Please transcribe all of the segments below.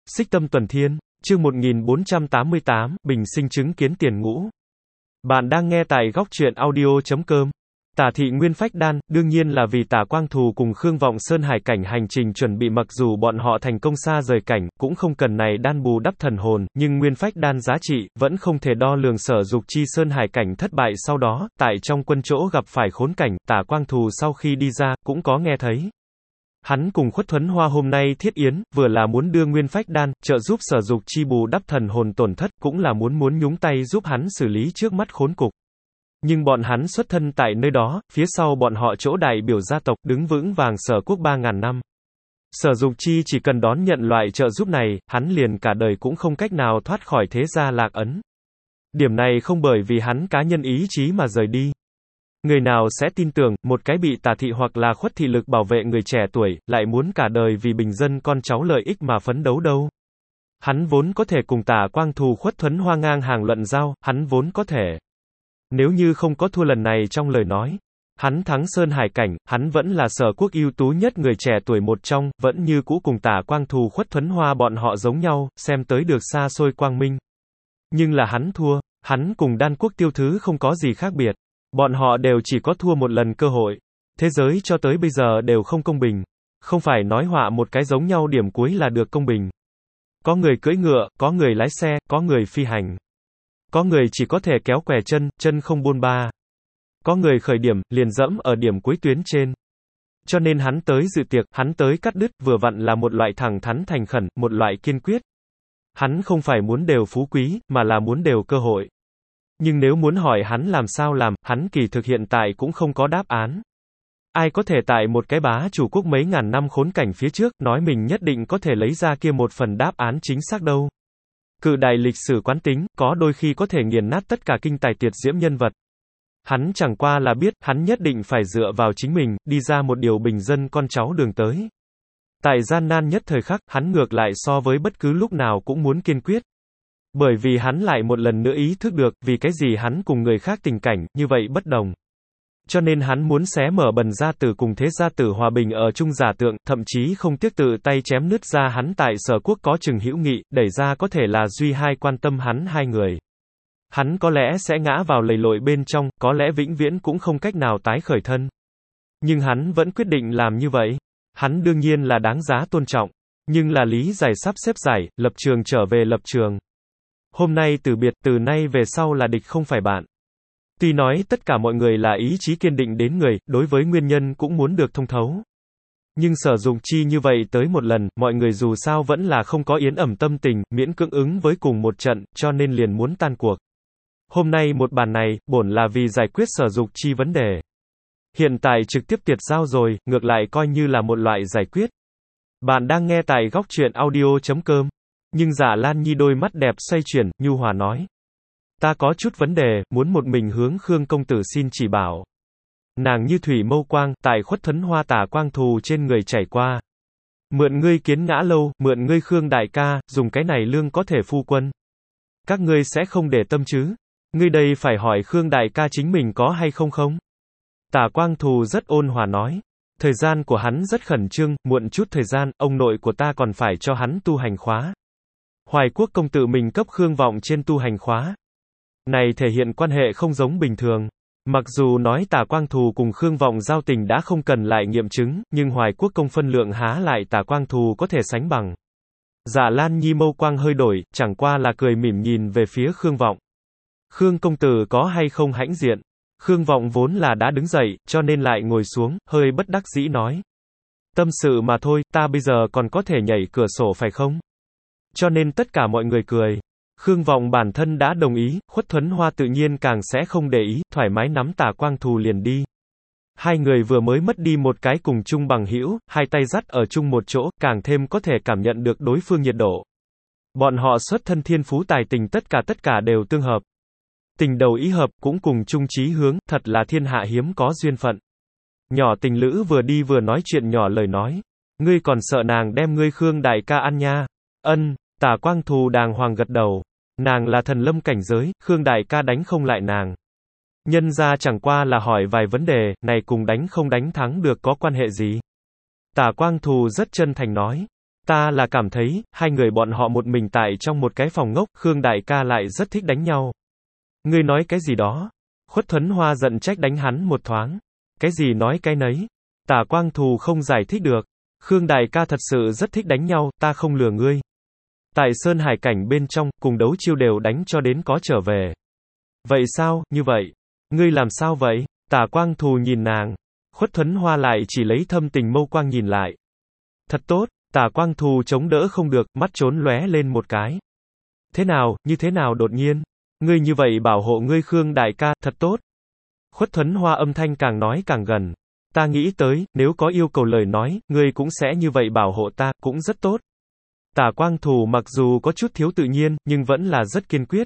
Xích Tâm Tuần Thiên, chương 1488, Bình sinh chứng kiến tiền ngũ. Bạn đang nghe tại góc truyện audio.com. Tả thị nguyên phách đan, đương nhiên là vì Tả Quang Thù cùng Khương Vọng Sơn hải cảnh hành trình chuẩn bị, mặc dù bọn họ thành công xa rời cảnh, cũng không cần này đan bù đắp thần hồn, nhưng nguyên phách đan giá trị, vẫn không thể đo lường. Sở Dục Chi Sơn hải cảnh thất bại sau đó, tại trong quân chỗ gặp phải khốn cảnh, Tả Quang Thù sau khi đi ra, cũng có nghe thấy. Hắn cùng Khuất Thuấn Hoa hôm nay thiết yến, vừa là muốn đưa nguyên phách đan, trợ giúp Sở Dục Chi bù đắp thần hồn tổn thất, cũng là muốn nhúng tay giúp hắn xử lý trước mắt khốn cục. Nhưng bọn hắn xuất thân tại nơi đó, phía sau bọn họ chỗ đại biểu gia tộc, đứng vững vàng Sở quốc 3.000 năm. Sở Dục Chi chỉ cần đón nhận loại trợ giúp này, hắn liền cả đời cũng không cách nào thoát khỏi thế gia lạc ấn. Điểm này không bởi vì hắn cá nhân ý chí mà rời đi. Người nào sẽ tin tưởng, một cái bị Tả thị hoặc là Khuất thị lực bảo vệ người trẻ tuổi, lại muốn cả đời vì bình dân con cháu lợi ích mà phấn đấu đâu. Hắn vốn có thể cùng Tả Quang Thù Khuất Thuấn Hoa ngang hàng luận giao, hắn vốn có thể. Nếu như không có thua lần này trong lời nói, hắn thắng Sơn hải cảnh, hắn vẫn là Sở quốc ưu tú nhất người trẻ tuổi một trong, vẫn như cũ cùng Tả Quang Thù Khuất Thuấn Hoa bọn họ giống nhau, xem tới được xa xôi quang minh. Nhưng là hắn thua, hắn cùng Đan quốc Tiêu Thứ không có gì khác biệt. Bọn họ đều chỉ có thua một lần cơ hội. Thế giới cho tới bây giờ đều không công bình. Không phải nói họa một cái giống nhau điểm cuối là được công bình. Có người cưỡi ngựa, có người lái xe, có người phi hành. Có người chỉ có thể kéo què chân, chân không buôn ba. Có người khởi điểm, liền dẫm ở điểm cuối tuyến trên. Cho nên hắn tới dự tiệc, hắn tới cắt đứt, vừa vặn là một loại thẳng thắn thành khẩn, một loại kiên quyết. Hắn không phải muốn đều phú quý, mà là muốn đều cơ hội. Nhưng nếu muốn hỏi hắn làm sao làm, hắn kỳ thực hiện tại cũng không có đáp án. Ai có thể tại một cái bá chủ quốc mấy ngàn năm khốn cảnh phía trước, nói mình nhất định có thể lấy ra kia một phần đáp án chính xác đâu. Cự đại lịch sử quán tính, có đôi khi có thể nghiền nát tất cả kinh tài tuyệt diễm nhân vật. Hắn chẳng qua là biết, hắn nhất định phải dựa vào chính mình, đi ra một điều bình dân con cháu đường tới. Tại gian nan nhất thời khắc, hắn ngược lại so với bất cứ lúc nào cũng muốn kiên quyết. Bởi vì hắn lại một lần nữa ý thức được, vì cái gì hắn cùng người khác tình cảnh, như vậy bất đồng. Cho nên hắn muốn xé mở bần gia tử cùng thế gia tử hòa bình ở chung giả tượng, thậm chí không tiếc tự tay chém nứt ra hắn tại Sở quốc có chừng hữu nghị, đẩy ra có thể là duy hai quan tâm hắn hai người. Hắn có lẽ sẽ ngã vào lầy lội bên trong, có lẽ vĩnh viễn cũng không cách nào tái khởi thân. Nhưng hắn vẫn quyết định làm như vậy. Hắn đương nhiên là đáng giá tôn trọng. Nhưng là lý giải sắp xếp giải, lập trường trở về lập trường. Hôm nay từ biệt, từ nay về sau là địch không phải bạn. Tuy nói tất cả mọi người là ý chí kiên định đến người, đối với nguyên nhân cũng muốn được thông thấu. Nhưng Sở Dục Chi như vậy tới một lần, mọi người dù sao vẫn là không có yến ẩm tâm tình, miễn cưỡng ứng với cùng một trận, cho nên liền muốn tan cuộc. Hôm nay một bàn này, bổn là vì giải quyết Sở Dục Chi vấn đề. Hiện tại trực tiếp tiệt giao rồi, ngược lại coi như là một loại giải quyết. Bạn đang nghe tại góc truyện audio.com. Nhưng Dạ Lan Nhi đôi mắt đẹp xoay chuyển, nhu hòa nói. Ta có chút vấn đề, muốn một mình hướng Khương công tử xin chỉ bảo. Nàng như thủy mâu quang, tại Khuất Thuấn Hoa Tả Quang Thù trên người chảy qua. Mượn ngươi Kiến Ngã lâu, mượn ngươi Khương đại ca, dùng cái này lương có thể phu quân. Các ngươi sẽ không để tâm chứ? Ngươi đây phải hỏi Khương đại ca chính mình có hay không không? Tả Quang Thù rất ôn hòa nói. Thời gian của hắn rất khẩn trương, muộn chút thời gian, ông nội của ta còn phải cho hắn tu hành khóa. Hoài Quốc công tử mình cấp Khương Vọng trên tu hành khóa. Này thể hiện quan hệ không giống bình thường. Mặc dù nói Tả Quang Thù cùng Khương Vọng giao tình đã không cần lại nghiệm chứng, nhưng Hoài Quốc công phân lượng há lại Tả Quang Thù có thể sánh bằng. Dạ Lan Nhi mâu quang hơi đổi, chẳng qua là cười mỉm nhìn về phía Khương Vọng. Khương công tử có hay không hãnh diện? Khương Vọng vốn là đã đứng dậy, cho nên lại ngồi xuống, hơi bất đắc dĩ nói. Tâm sự mà thôi, ta bây giờ còn có thể nhảy cửa sổ phải không? Cho nên tất cả mọi người cười. Khương Vọng bản thân đã đồng ý, Khuất Thuấn Hoa tự nhiên càng sẽ không để ý, thoải mái nắm Tả Quang Thù liền đi. Hai người vừa mới mất đi một cái cùng chung bằng hữu, hai tay dắt ở chung một chỗ, càng thêm có thể cảm nhận được đối phương nhiệt độ. Bọn họ xuất thân thiên phú tài tình tất cả đều tương hợp. Tình đầu ý hợp, cũng cùng chung chí hướng, thật là thiên hạ hiếm có duyên phận. Nhỏ tình lữ vừa đi vừa nói chuyện nhỏ lời nói. Ngươi còn sợ nàng đem ngươi Khương đại ca ăn nha? Ân, Tả Quang Thù đàng hoàng gật đầu. Nàng là thần lâm cảnh giới, Khương đại ca đánh không lại nàng. Nhân ra chẳng qua là hỏi vài vấn đề, này cùng đánh không đánh thắng được có quan hệ gì? Tả Quang Thù rất chân thành nói. Ta là cảm thấy, hai người bọn họ một mình tại trong một cái phòng ngốc, Khương đại ca lại rất thích đánh nhau. Ngươi nói cái gì đó? Khuất Thuấn Hoa giận trách đánh hắn một thoáng. Cái gì nói cái nấy? Tả Quang Thù không giải thích được. Khương đại ca thật sự rất thích đánh nhau, ta không lừa ngươi. Tại Sơn Hải cảnh bên trong, cùng đấu chiêu đều đánh cho đến có trở về. Vậy sao, như vậy? Ngươi làm sao vậy? Tả Quang Thù nhìn nàng. Khuất Thuấn Hoa lại chỉ lấy thâm tình mâu quang nhìn lại. Thật tốt, Tả Quang Thù chống đỡ không được, mắt trốn lóe lên một cái. Thế nào, như thế nào đột nhiên? Ngươi như vậy bảo hộ ngươi Khương đại ca, thật tốt. Khuất Thuấn Hoa âm thanh càng nói càng gần. Ta nghĩ tới, nếu có yêu cầu lời nói, ngươi cũng sẽ như vậy bảo hộ ta, cũng rất tốt. Tả Quang Thù mặc dù có chút thiếu tự nhiên, nhưng vẫn là rất kiên quyết.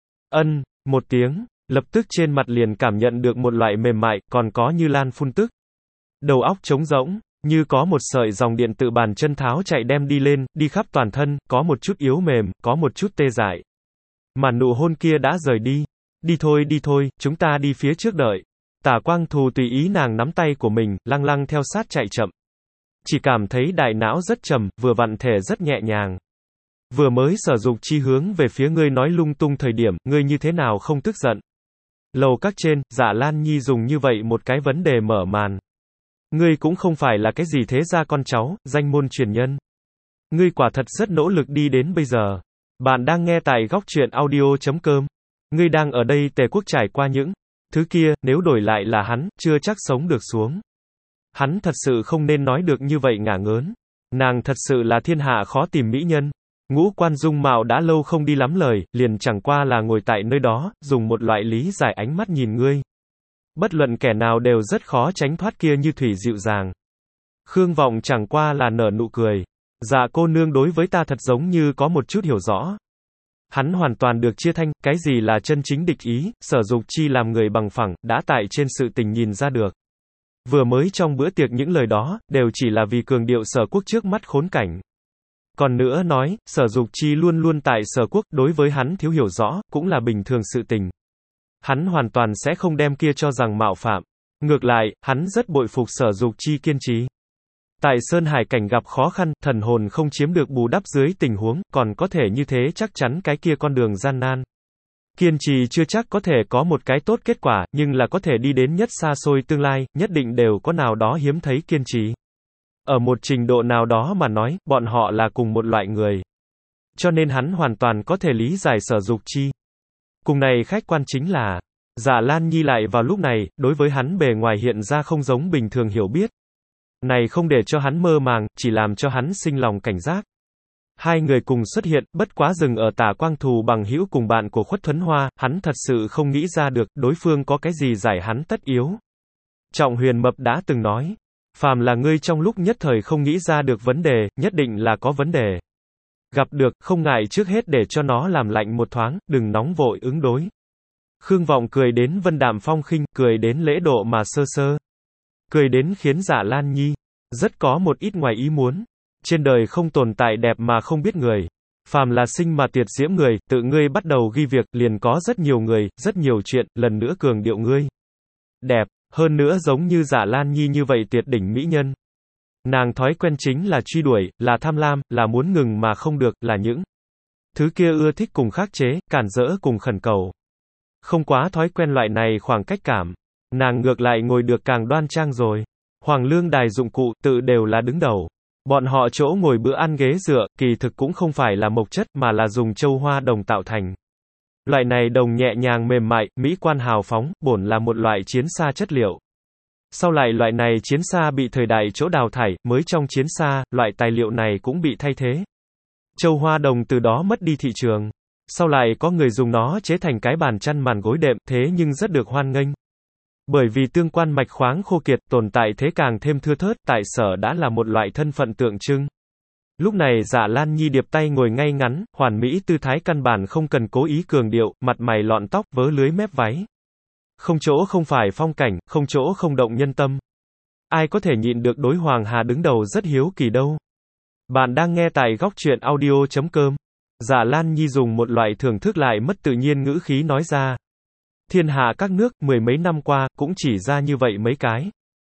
Ân, một tiếng, lập tức trên mặt liền cảm nhận được một loại mềm mại, còn có như lan phun tức. Đầu óc trống rỗng, như có một sợi dòng điện tự bàn chân tháo chạy đem đi lên, đi khắp toàn thân, có một chút yếu mềm, có một chút tê dại. Mà nụ hôn kia đã rời đi. Đi thôi, chúng ta đi phía trước đợi. Tả Quang Thù tùy ý nàng nắm tay của mình, lăng lăng theo sát chạy chậm. Chỉ cảm thấy đại não rất trầm, vừa vặn thể rất nhẹ nhàng. Vừa mới Sở Dục Chi hướng về phía ngươi nói lung tung thời điểm, ngươi như thế nào không tức giận. Lầu các trên, Dạ Lan Nhi dùng như vậy một cái vấn đề mở màn. Ngươi cũng không phải là cái gì thế gia con cháu, danh môn truyền nhân. Ngươi quả thật rất nỗ lực đi đến bây giờ. Bạn đang nghe tại góc truyện audio.com. Ngươi đang ở đây Tề Quốc trải qua những thứ kia, nếu đổi lại là hắn, chưa chắc sống được xuống. Hắn thật sự không nên nói được như vậy ngả ngớn. Nàng thật sự là thiên hạ khó tìm mỹ nhân. Ngũ quan dung mạo đã lâu không đi lắm lời, liền chẳng qua là ngồi tại nơi đó, dùng một loại lý giải ánh mắt nhìn ngươi. Bất luận kẻ nào đều rất khó tránh thoát kia như thủy dịu dàng. Khương Vọng chẳng qua là nở nụ cười. Dạ cô nương đối với ta thật giống như có một chút hiểu rõ. Hắn hoàn toàn được chia thanh, cái gì là chân chính địch ý, Sở Dục Chi làm người bằng phẳng, đã tại trên sự tình nhìn ra được. Vừa mới trong bữa tiệc những lời đó, đều chỉ là vì cường điệu Sở Quốc trước mắt khốn cảnh. Còn nữa nói, Sở Dục Chi luôn luôn tại Sở Quốc, đối với hắn thiếu hiểu rõ, cũng là bình thường sự tình. Hắn hoàn toàn sẽ không đem kia cho rằng mạo phạm. Ngược lại, hắn rất bội phục Sở Dục Chi kiên trì. Tại Sơn Hải cảnh gặp khó khăn, thần hồn không chiếm được bù đắp dưới tình huống, còn có thể như thế chắc chắn cái kia con đường gian nan. Kiên trì chưa chắc có thể có một cái tốt kết quả, nhưng là có thể đi đến nhất xa xôi tương lai, nhất định đều có nào đó hiếm thấy kiên trì. Ở một trình độ nào đó mà nói, bọn họ là cùng một loại người. Cho nên hắn hoàn toàn có thể lý giải Sở Dục Chi. Cùng này khách quan chính là, Dạ Lan Nhi lại vào lúc này, đối với hắn bề ngoài hiện ra không giống bình thường hiểu biết. Này không để cho hắn mơ màng, chỉ làm cho hắn sinh lòng cảnh giác. Hai người cùng xuất hiện, bất quá dừng ở Tả Quang Thù bằng hữu cùng bạn của Khuất Thuấn Hoa, hắn thật sự không nghĩ ra được, đối phương có cái gì giải hắn tất yếu. Trọng Huyền Mập đã từng nói, phàm là ngươi trong lúc nhất thời không nghĩ ra được vấn đề, nhất định là có vấn đề. Gặp được, không ngại trước hết để cho nó làm lạnh một thoáng, đừng nóng vội ứng đối. Khương Vọng cười đến vân đạm phong khinh, cười đến lễ độ mà sơ sơ. Cười đến khiến Dạ Lan Nhi rất có một ít ngoài ý muốn. Trên đời không tồn tại đẹp mà không biết người. Phàm là sinh mà tuyệt diễm người, tự ngươi bắt đầu ghi việc, liền có rất nhiều người, rất nhiều chuyện, lần nữa cường điệu ngươi. Đẹp, hơn nữa giống như Dạ Lan Nhi như vậy tuyệt đỉnh mỹ nhân. Nàng thói quen chính là truy đuổi, là tham lam, là muốn ngừng mà không được, là những thứ kia ưa thích cùng khắc chế, cản rỡ cùng khẩn cầu. Không quá thói quen loại này khoảng cách cảm. Nàng ngược lại ngồi được càng đoan trang rồi. Hoàng lương đài dụng cụ, tự đều là đứng đầu. Bọn họ chỗ ngồi bữa ăn ghế dựa, kỳ thực cũng không phải là mộc chất mà là dùng châu hoa đồng tạo thành. Loại này đồng nhẹ nhàng mềm mại, mỹ quan hào phóng, bổn là một loại chiến xa chất liệu. Sau lại loại này chiến xa bị thời đại chỗ đào thải, mới trong chiến xa, loại tài liệu này cũng bị thay thế. Châu hoa đồng từ đó mất đi thị trường. Sau lại có người dùng nó chế thành cái bàn chăn màn gối đệm, thế nhưng rất được hoan nghênh. Bởi vì tương quan mạch khoáng khô kiệt, tồn tại thế càng thêm thưa thớt, tại Sở đã là một loại thân phận tượng trưng. Lúc này Dạ Lan Nhi điệp tay ngồi ngay ngắn, hoàn mỹ tư thái căn bản không cần cố ý cường điệu, mặt mày lọn tóc, vớ lưới mép váy. Không chỗ không phải phong cảnh, không chỗ không động nhân tâm. Ai có thể nhịn được đối Hoàng Hà đứng đầu rất hiếu kỳ đâu. Bạn đang nghe tại góc truyện audio.com. Dạ Lan Nhi dùng một loại thưởng thức lại mất tự nhiên ngữ khí nói ra. Thiên hạ các nước, mười mấy năm qua, cũng chỉ ra như vậy mấy cái.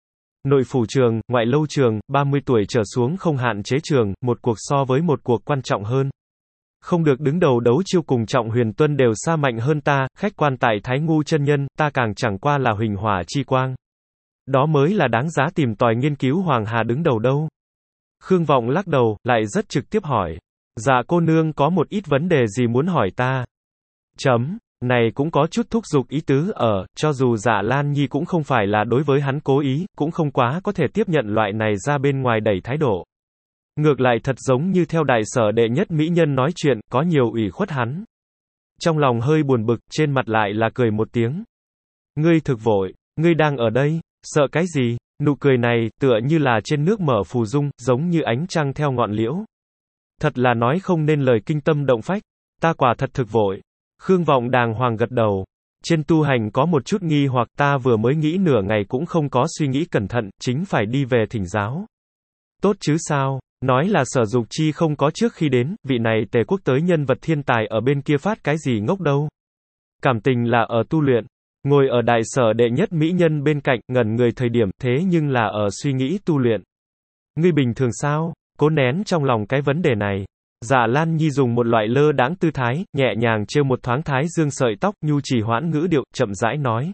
Nội phủ trường, ngoại lâu trường, 30 tuổi trở xuống không hạn chế trường, một cuộc so với một cuộc quan trọng hơn. Không được đứng đầu đấu chiêu cùng Trọng Huyền Tuân đều xa mạnh hơn ta, khách quan tại Thái Ngu chân nhân, ta càng chẳng qua là huỳnh hỏa chi quang. Đó mới là đáng giá tìm tòi nghiên cứu Hoàng Hà đứng đầu đâu. Khương Vọng lắc đầu, lại rất trực tiếp hỏi. Dạ cô nương có một ít vấn đề gì muốn hỏi ta? Này cũng có chút thúc giục ý tứ ở, cho dù Dạ Lan Nhi cũng không phải là đối với hắn cố ý, cũng không quá có thể tiếp nhận loại này ra bên ngoài đẩy thái độ. Ngược lại thật giống như theo đại sở đệ nhất mỹ nhân nói chuyện, có nhiều ủy khuất hắn. Trong lòng hơi buồn bực, trên mặt lại là cười một tiếng. Ngươi thực vội, ngươi đang ở đây, sợ cái gì? Nụ cười này, tựa như là trên nước mở phù dung, giống như ánh trăng theo ngọn liễu. Thật là nói không nên lời kinh tâm động phách, ta quả thật thực vội. Khương Vọng đàng hoàng gật đầu. Trên tu hành có một chút nghi hoặc ta vừa mới nghĩ nửa ngày cũng không có suy nghĩ cẩn thận, chính phải đi về thỉnh giáo. Tốt chứ sao? Nói là Sở Dục Chi không có trước khi đến, vị này Tề quốc tới nhân vật thiên tài ở bên kia phát cái gì ngốc đâu. Cảm tình là ở tu luyện. Ngồi ở đại sở đệ nhất mỹ nhân bên cạnh, ngẩn người thời điểm, thế nhưng là ở suy nghĩ tu luyện. Ngươi bình thường sao? Cố nén trong lòng cái vấn đề này. Dạ Lan Nhi dùng một loại lơ đãng tư thái, nhẹ nhàng trêu một thoáng thái dương sợi tóc, nhu trì hoãn ngữ điệu, chậm rãi nói.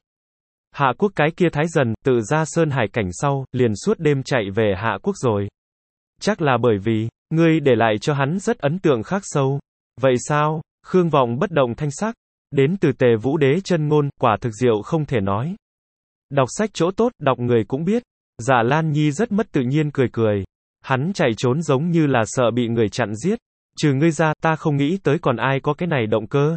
Hạ quốc cái kia thái dần, tự ra sơn hải cảnh sau, liền suốt đêm chạy về Hạ quốc rồi. Chắc là bởi vì, ngươi để lại cho hắn rất ấn tượng khắc sâu. Vậy sao? Khương Vọng bất động thanh sắc. Đến từ Tề Vũ Đế chân ngôn, quả thực diệu không thể nói. Đọc sách chỗ tốt, đọc người cũng biết. Dạ Lan Nhi rất mất tự nhiên cười cười. Hắn chạy trốn giống như là sợ bị người chặn giết. Trừ ngươi ra, ta không nghĩ tới còn ai có cái này động cơ.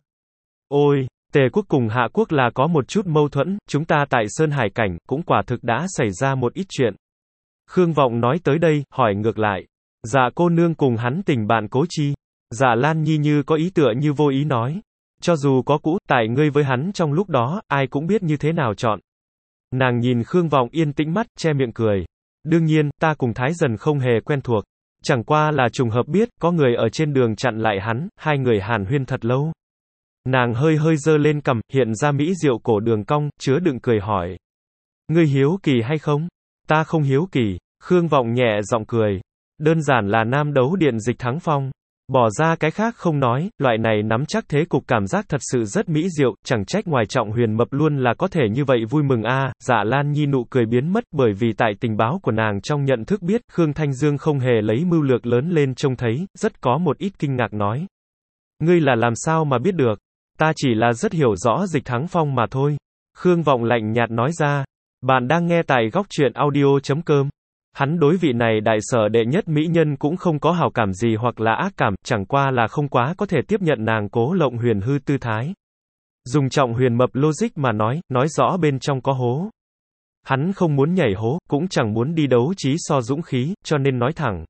Ôi, Tề quốc cùng Hạ quốc là có một chút mâu thuẫn, chúng ta tại Sơn Hải Cảnh, cũng quả thực đã xảy ra một ít chuyện. Khương Vọng nói tới đây, hỏi ngược lại. Dạ cô nương cùng hắn tình bạn cố chi. Dạ Lan Nhi như có ý tựa như vô ý nói. Cho dù có cũ, tại ngươi với hắn trong lúc đó, ai cũng biết như thế nào chọn. Nàng nhìn Khương Vọng yên tĩnh mắt, che miệng cười. Đương nhiên, ta cùng Thái Dần không hề quen thuộc. Chẳng qua là trùng hợp biết, có người ở trên đường chặn lại hắn, hai người hàn huyên thật lâu. Nàng hơi hơi giơ lên cằm, hiện ra mỹ diệu cổ đường cong, chứa đựng cười hỏi. Ngươi hiếu kỳ hay không? Ta không hiếu kỳ. Khương Vọng nhẹ giọng cười. Đơn giản là nam đấu điện dịch thắng phong. Bỏ ra cái khác không nói, loại này nắm chắc thế cục cảm giác thật sự rất mỹ diệu, chẳng trách ngoài Trọng Huyền mập luôn là có thể như vậy vui mừng a. Dạ Lan Nhi nụ cười biến mất bởi vì tại tình báo của nàng trong nhận thức biết, Khương Thanh Dương không hề lấy mưu lược lớn lên trông thấy, rất có một ít kinh ngạc nói. Ngươi là làm sao mà biết được? Ta chỉ là rất hiểu rõ dịch thắng phong mà thôi. Khương Vọng lạnh nhạt nói ra. Bạn đang nghe tại góc truyện audio.com. Hắn đối vị này đại sở đệ nhất mỹ nhân cũng không có hảo cảm gì hoặc là ác cảm, chẳng qua là không quá có thể tiếp nhận nàng Cố Lộng Huyền hư tư thái. Dùng Trọng Huyền mập logic mà nói rõ bên trong có hố. Hắn không muốn nhảy hố, cũng chẳng muốn đi đấu trí so dũng khí, cho nên nói thẳng.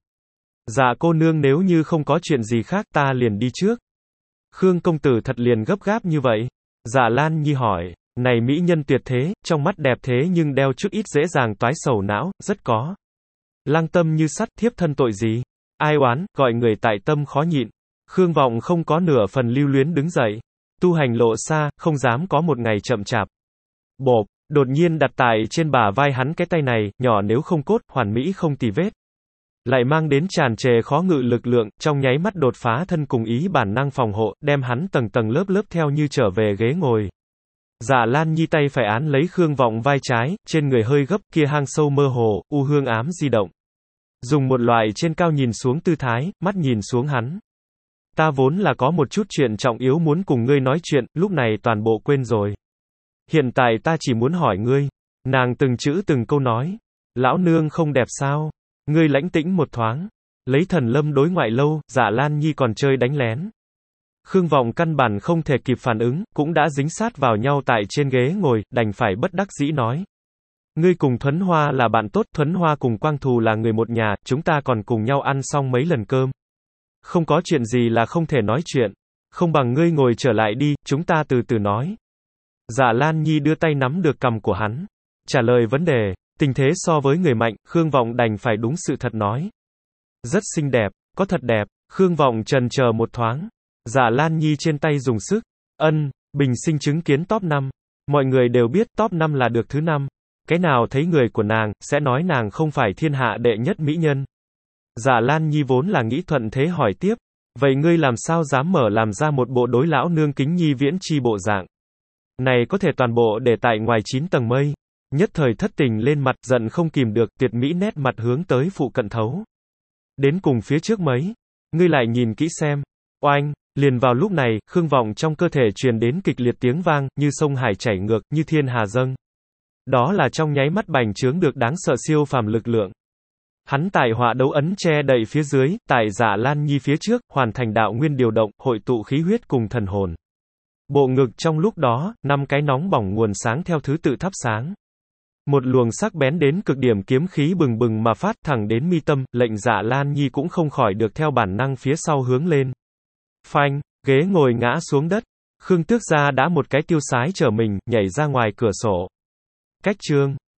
Dạ cô nương nếu như không có chuyện gì khác ta liền đi trước. Khương công tử thật liền gấp gáp như vậy. Dạ Lan Nhi hỏi, này mỹ nhân tuyệt thế, trong mắt đẹp thế nhưng đeo chút ít dễ dàng toái sầu não, rất có. Lăng tâm như sắt, thiếp thân tội gì? Ai oán, gọi người tại tâm khó nhịn. Khương Vọng không có nửa phần lưu luyến đứng dậy. Tu hành lộ xa, không dám có một ngày chậm chạp. Bộp, đột nhiên đặt tại trên bả vai hắn cái tay này, nhỏ nếu không cốt, hoàn mỹ không tì vết. Lại mang đến tràn trề khó ngự lực lượng, trong nháy mắt đột phá thân cùng ý bản năng phòng hộ, đem hắn tầng tầng lớp lớp theo như trở về ghế ngồi. Dạ Lan Nhi tay phải án lấy Khương Vọng vai trái, trên người hơi gấp kia hang sâu mơ hồ, u hương ám di động. Dùng một loại trên cao nhìn xuống tư thái, mắt nhìn xuống hắn. Ta vốn là có một chút chuyện trọng yếu muốn cùng ngươi nói chuyện, lúc này toàn bộ quên rồi. Hiện tại ta chỉ muốn hỏi ngươi. Nàng từng chữ từng câu nói. Lão nương không đẹp sao? Ngươi lãnh tĩnh một thoáng. Lấy thần lâm đối ngoại lâu, Dạ Lan Nhi còn chơi đánh lén. Khương Vọng căn bản không thể kịp phản ứng, cũng đã dính sát vào nhau tại trên ghế ngồi, đành phải bất đắc dĩ nói. Ngươi cùng Thuấn Hoa là bạn tốt, Thuấn Hoa cùng Quang Thù là người một nhà, chúng ta còn cùng nhau ăn xong mấy lần cơm. Không có chuyện gì là không thể nói chuyện. Không bằng ngươi ngồi trở lại đi, chúng ta từ từ nói. Dạ Lan Nhi đưa tay nắm được cằm của hắn. Trả lời vấn đề, tình thế so với người mạnh, Khương Vọng đành phải đúng sự thật nói. Rất xinh đẹp, có thật đẹp, Khương Vọng chần chờ một thoáng. Dạ Lan Nhi trên tay dùng sức. Bình sinh chứng kiến top 5. Mọi người đều biết top 5 là được thứ 5. Cái nào thấy người của nàng, sẽ nói nàng không phải thiên hạ đệ nhất mỹ nhân. Dạ Lan Nhi vốn là nghĩ thuận thế hỏi tiếp. Vậy ngươi làm sao dám mở làm ra một bộ đối lão nương kính nhi viễn chi bộ dạng. Này có thể toàn bộ để tại ngoài 9 tầng mây. Nhất thời thất tình lên mặt, giận không kìm được, tuyệt mỹ nét mặt hướng tới phụ cận thấu. Đến cùng phía trước mấy. Ngươi lại nhìn kỹ xem. Oanh, liền vào lúc này, Khương Vọng trong cơ thể truyền đến kịch liệt tiếng vang, như sông hải chảy ngược, như thiên hà dâng. Đó là trong nháy mắt bành trướng được đáng sợ siêu phàm lực lượng. Hắn tại họa đấu ấn che đậy phía dưới, tại Dạ Lan Nhi phía trước, hoàn thành đạo nguyên điều động, hội tụ khí huyết cùng thần hồn. Bộ ngực trong lúc đó, 5 cái nóng bỏng nguồn sáng theo thứ tự thắp sáng. Một luồng sắc bén đến cực điểm kiếm khí bừng bừng mà phát thẳng đến mi tâm, lệnh Dạ Lan Nhi cũng không khỏi được theo bản năng phía sau hướng lên. Phanh, ghế ngồi ngã xuống đất. Khương Tước Gia đã một cái tiêu sái trở mình, nhảy ra ngoài cửa sổ. Cách chương